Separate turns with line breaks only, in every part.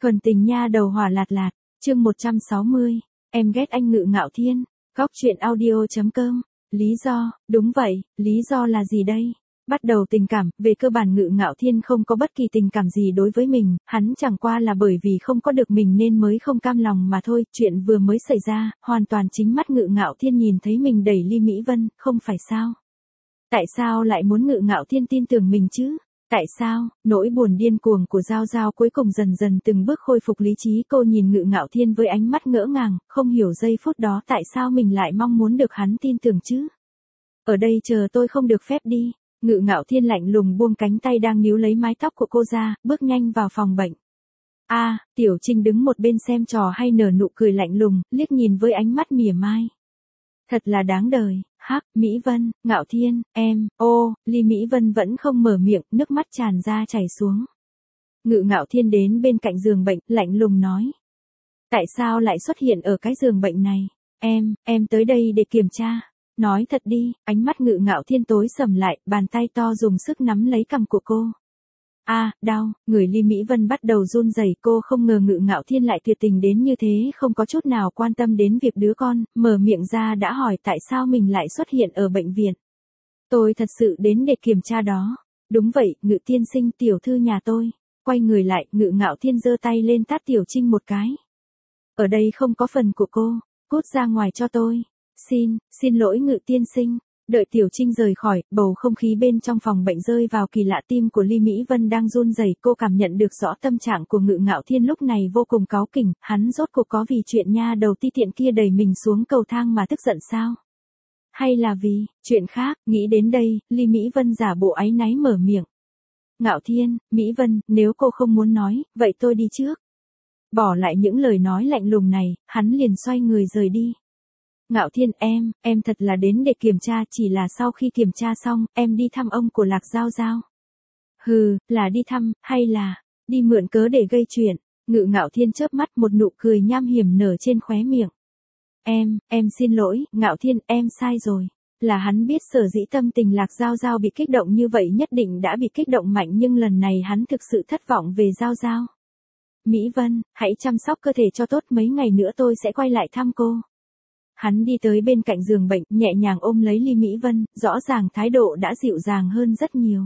Thuần tình nha đầu hỏa lạt lạt, chương 160, em ghét anh Ngự Ngạo Thiên, góc truyện audio.com, lý do, đúng vậy, lý do là gì đây? Bắt đầu tình cảm, về cơ bản Ngự Ngạo Thiên không có bất kỳ tình cảm gì đối với mình, hắn chẳng qua là bởi vì không có được mình nên mới không cam lòng mà thôi, chuyện vừa mới xảy ra, hoàn toàn chính mắt Ngự Ngạo Thiên nhìn thấy mình đẩy Ly Mỹ Vân, không phải sao? Tại sao lại muốn Ngự Ngạo Thiên tin tưởng mình chứ? Tại sao, nỗi buồn điên cuồng của Giao Giao cuối cùng dần dần từng bước khôi phục lý trí, cô nhìn Ngự Ngạo Thiên với ánh mắt ngỡ ngàng, không hiểu giây phút đó tại sao mình lại mong muốn được hắn tin tưởng chứ. Ở đây chờ tôi không được phép đi. Ngự Ngạo Thiên lạnh lùng buông cánh tay đang níu lấy mái tóc của cô ra, bước nhanh vào phòng bệnh. Tiểu Trinh đứng một bên xem trò hay nở nụ cười lạnh lùng, liếc nhìn với ánh mắt mỉa mai. Thật là đáng đời, hắc, Mỹ Vân, Ngạo Thiên, em, Ly Mỹ Vân vẫn không mở miệng, nước mắt tràn ra chảy xuống. Ngự Ngạo Thiên đến bên cạnh giường bệnh, lạnh lùng nói. Tại sao lại xuất hiện ở cái giường bệnh này? Em tới đây để kiểm tra. Nói thật đi, ánh mắt Ngự Ngạo Thiên tối sầm lại, bàn tay to dùng sức nắm lấy cằm của cô. Đau, người Ly Mỹ Vân bắt đầu run rẩy, cô không ngờ Ngự Ngạo Thiên lại tuyệt tình đến như thế, không có chút nào quan tâm đến việc đứa con, mở miệng ra đã hỏi tại sao mình lại xuất hiện ở bệnh viện. Tôi thật sự đến để kiểm tra đó. Đúng vậy, Ngự tiên sinh, tiểu thư nhà tôi. Quay người lại, Ngự Ngạo Thiên giơ tay lên tát Tiểu Trinh một cái. Ở đây không có phần của cô, cút ra ngoài cho tôi. Xin lỗi Ngự tiên sinh. Đợi Tiểu Trinh rời khỏi, bầu không khí bên trong phòng bệnh rơi vào kỳ lạ, tim của Ly Mỹ Vân đang run rẩy, cô cảm nhận được rõ tâm trạng của Ngự Ngạo Thiên lúc này vô cùng cáu kỉnh, hắn rốt cuộc có vì chuyện nha đầu ti tiện kia đẩy mình xuống cầu thang mà tức giận sao? Hay là vì chuyện khác? Nghĩ đến đây, Ly Mỹ Vân giả bộ áy náy mở miệng. Ngạo Thiên, Mỹ Vân, nếu cô không muốn nói, vậy tôi đi trước. Bỏ lại những lời nói lạnh lùng này, hắn liền xoay người rời đi. Ngạo Thiên, em thật là đến để kiểm tra, chỉ là sau khi kiểm tra xong, em đi thăm ông của Lạc Giao Giao. Hừ, là đi thăm, hay là đi mượn cớ để gây chuyện? Ngự Ngạo Thiên chớp mắt, một nụ cười nham hiểm nở trên khóe miệng. Em xin lỗi, Ngạo Thiên, em sai rồi. Là hắn biết sở dĩ tâm tình Lạc Giao Giao bị kích động như vậy, nhất định đã bị kích động mạnh, nhưng lần này hắn thực sự thất vọng về Giao Giao. Mỹ Vân, hãy chăm sóc cơ thể cho tốt, mấy ngày nữa tôi sẽ quay lại thăm cô. Hắn đi tới bên cạnh giường bệnh, nhẹ nhàng ôm lấy Ly Mỹ Vân, rõ ràng thái độ đã dịu dàng hơn rất nhiều.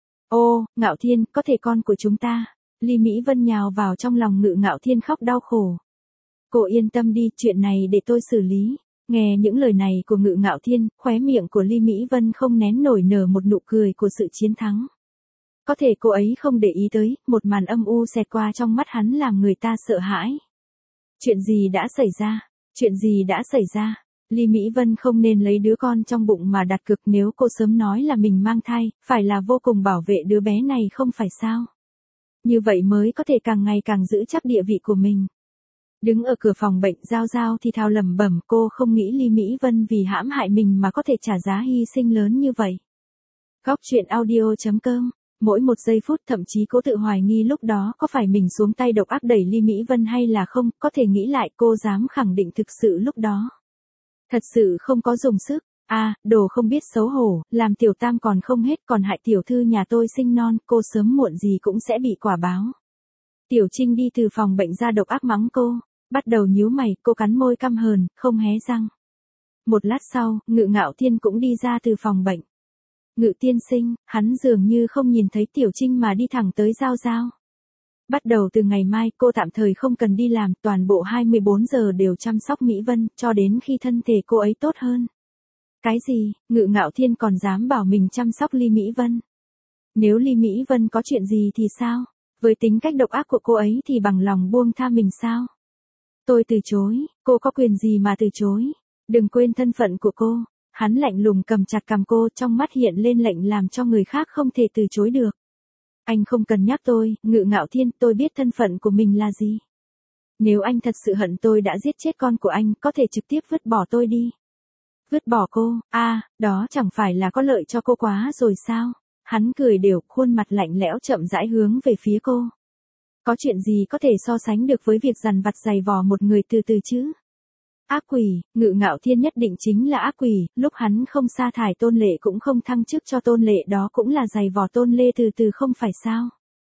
Ngạo Thiên, có thể con của chúng ta. Ly Mỹ Vân nhào vào trong lòng Ngự Ngạo Thiên khóc đau khổ. Cô yên tâm đi, chuyện này để tôi xử lý. Nghe những lời này của Ngự Ngạo Thiên, khóe miệng của Ly Mỹ Vân không nén nổi nở một nụ cười của sự chiến thắng. Có thể cô ấy không để ý tới, một màn âm u xẹt qua trong mắt hắn làm người ta sợ hãi. Chuyện gì đã xảy ra? Chuyện gì đã xảy ra? Ly Mỹ Vân không nên lấy đứa con trong bụng mà đặt cược, nếu cô sớm nói là mình mang thai, phải là vô cùng bảo vệ đứa bé này không phải sao? Như vậy mới có thể càng ngày càng giữ chắc địa vị của mình. Đứng ở cửa phòng bệnh, Giao Giao thì thào lẩm bẩm, cô không nghĩ Ly Mỹ Vân vì hãm hại mình mà có thể trả giá hy sinh lớn như vậy. Góc truyện audio.com. Mỗi một giây phút thậm chí cô tự hoài nghi lúc đó có phải mình xuống tay độc ác đẩy Ly Mỹ Vân hay là không, có thể nghĩ lại cô dám khẳng định thực sự lúc đó. Thật sự không có dùng sức, đồ không biết xấu hổ, làm tiểu tam còn không hết còn hại tiểu thư nhà tôi sinh non, cô sớm muộn gì cũng sẽ bị quả báo. Tiểu Trinh đi từ phòng bệnh ra độc ác mắng cô, bắt đầu nhíu mày, cô cắn môi căm hờn, không hé răng. Một lát sau, Ngự Ngạo Thiên cũng đi ra từ phòng bệnh. Ngự tiên sinh, hắn dường như không nhìn thấy Tiểu Trinh mà đi thẳng tới Giao Giao. Bắt đầu từ ngày mai, cô tạm thời không cần đi làm, toàn bộ 24 giờ đều chăm sóc Mỹ Vân, cho đến khi thân thể cô ấy tốt hơn. Cái gì? Ngự Ngạo Thiên còn dám bảo mình chăm sóc Ly Mỹ Vân? Nếu Ly Mỹ Vân có chuyện gì thì sao? Với tính cách độc ác của cô ấy thì bằng lòng buông tha mình sao? Tôi từ chối, cô có quyền gì mà từ chối? Đừng quên thân phận của cô. Hắn lạnh lùng cầm chặt cằm cô, trong mắt hiện lên lệnh làm cho người khác không thể từ chối được. Anh không cần nhắc tôi, Ngự Ngạo Thiên, tôi biết thân phận của mình là gì. Nếu anh thật sự hận tôi đã giết chết con của anh, có thể trực tiếp vứt bỏ tôi đi. Vứt bỏ cô, đó chẳng phải là có lợi cho cô quá rồi sao? Hắn cười đều, khuôn mặt lạnh lẽo chậm rãi hướng về phía cô. Có chuyện gì có thể so sánh được với việc dằn vặt giày vò một người từ từ chứ? Ác quỷ, Ngự Ngạo Thiên nhất định chính là ác quỷ, lúc hắn không sa thải Tôn Lệ cũng không thăng chức cho Tôn Lệ, đó cũng là giày vò Tôn Lê từ từ không phải sao?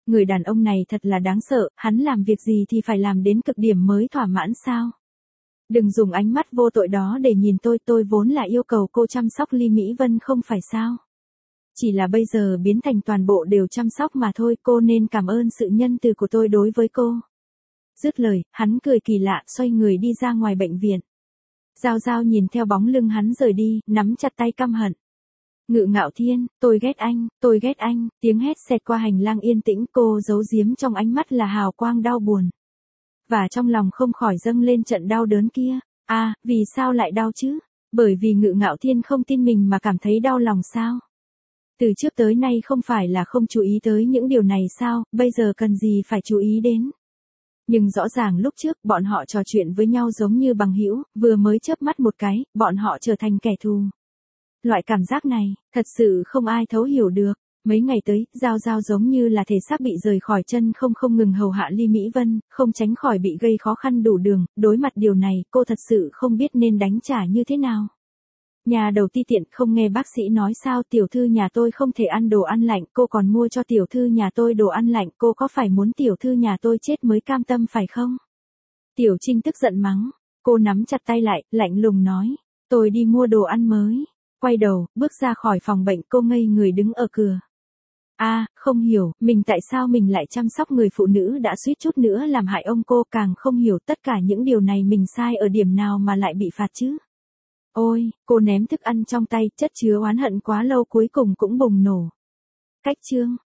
Người đàn ông này thật là đáng sợ, hắn làm việc gì thì phải làm đến cực điểm mới thỏa mãn sao? Đừng dùng ánh mắt vô tội đó để nhìn tôi vốn là yêu cầu cô chăm sóc Ly Mỹ Vân không phải sao? Chỉ là bây giờ biến thành toàn bộ đều chăm sóc mà thôi, cô nên cảm ơn sự nhân từ của tôi đối với cô. Dứt lời, hắn cười kỳ lạ, xoay người đi ra ngoài bệnh viện. Giao Giao nhìn theo bóng lưng hắn rời đi, nắm chặt tay căm hận. Ngự Ngạo Thiên, tôi ghét anh, tiếng hét xẹt qua hành lang yên tĩnh, cô giấu giếm trong ánh mắt là hào quang đau buồn. Và trong lòng không khỏi dâng lên trận đau đớn kia. Vì sao lại đau chứ? Bởi vì Ngự Ngạo Thiên không tin mình mà cảm thấy đau lòng sao? Từ trước tới nay không phải là không chú ý tới những điều này sao, bây giờ cần gì phải chú ý đến? Nhưng rõ ràng lúc trước bọn họ trò chuyện với nhau giống như bằng hữu, vừa mới chớp mắt một cái, bọn họ trở thành kẻ thù. Loại cảm giác này, thật sự không ai thấu hiểu được. Mấy ngày tới, Giao Giao giống như là thể xác bị rời khỏi chân không ngừng hầu hạ Ly Mỹ Vân, không tránh khỏi bị gây khó khăn đủ đường, đối mặt điều này, cô thật sự không biết nên đánh trả như thế nào. Nhà đầu ti tiện không nghe bác sĩ nói sao tiểu thư nhà tôi không thể ăn đồ ăn lạnh, cô còn mua cho tiểu thư nhà tôi đồ ăn lạnh, cô có phải muốn tiểu thư nhà tôi chết mới cam tâm phải không? Tiểu Trinh tức giận mắng, cô nắm chặt tay lại, lạnh lùng nói, tôi đi mua đồ ăn mới. Quay đầu, bước ra khỏi phòng bệnh, cô ngây người đứng ở cửa. Không hiểu, mình tại sao mình lại chăm sóc người phụ nữ đã suýt chút nữa làm hại ông, cô càng không hiểu tất cả những điều này mình sai ở điểm nào mà lại bị phạt chứ. Ôi, cô ném thức ăn trong tay, chất chứa oán hận quá lâu cuối cùng cũng bùng nổ. Cách chương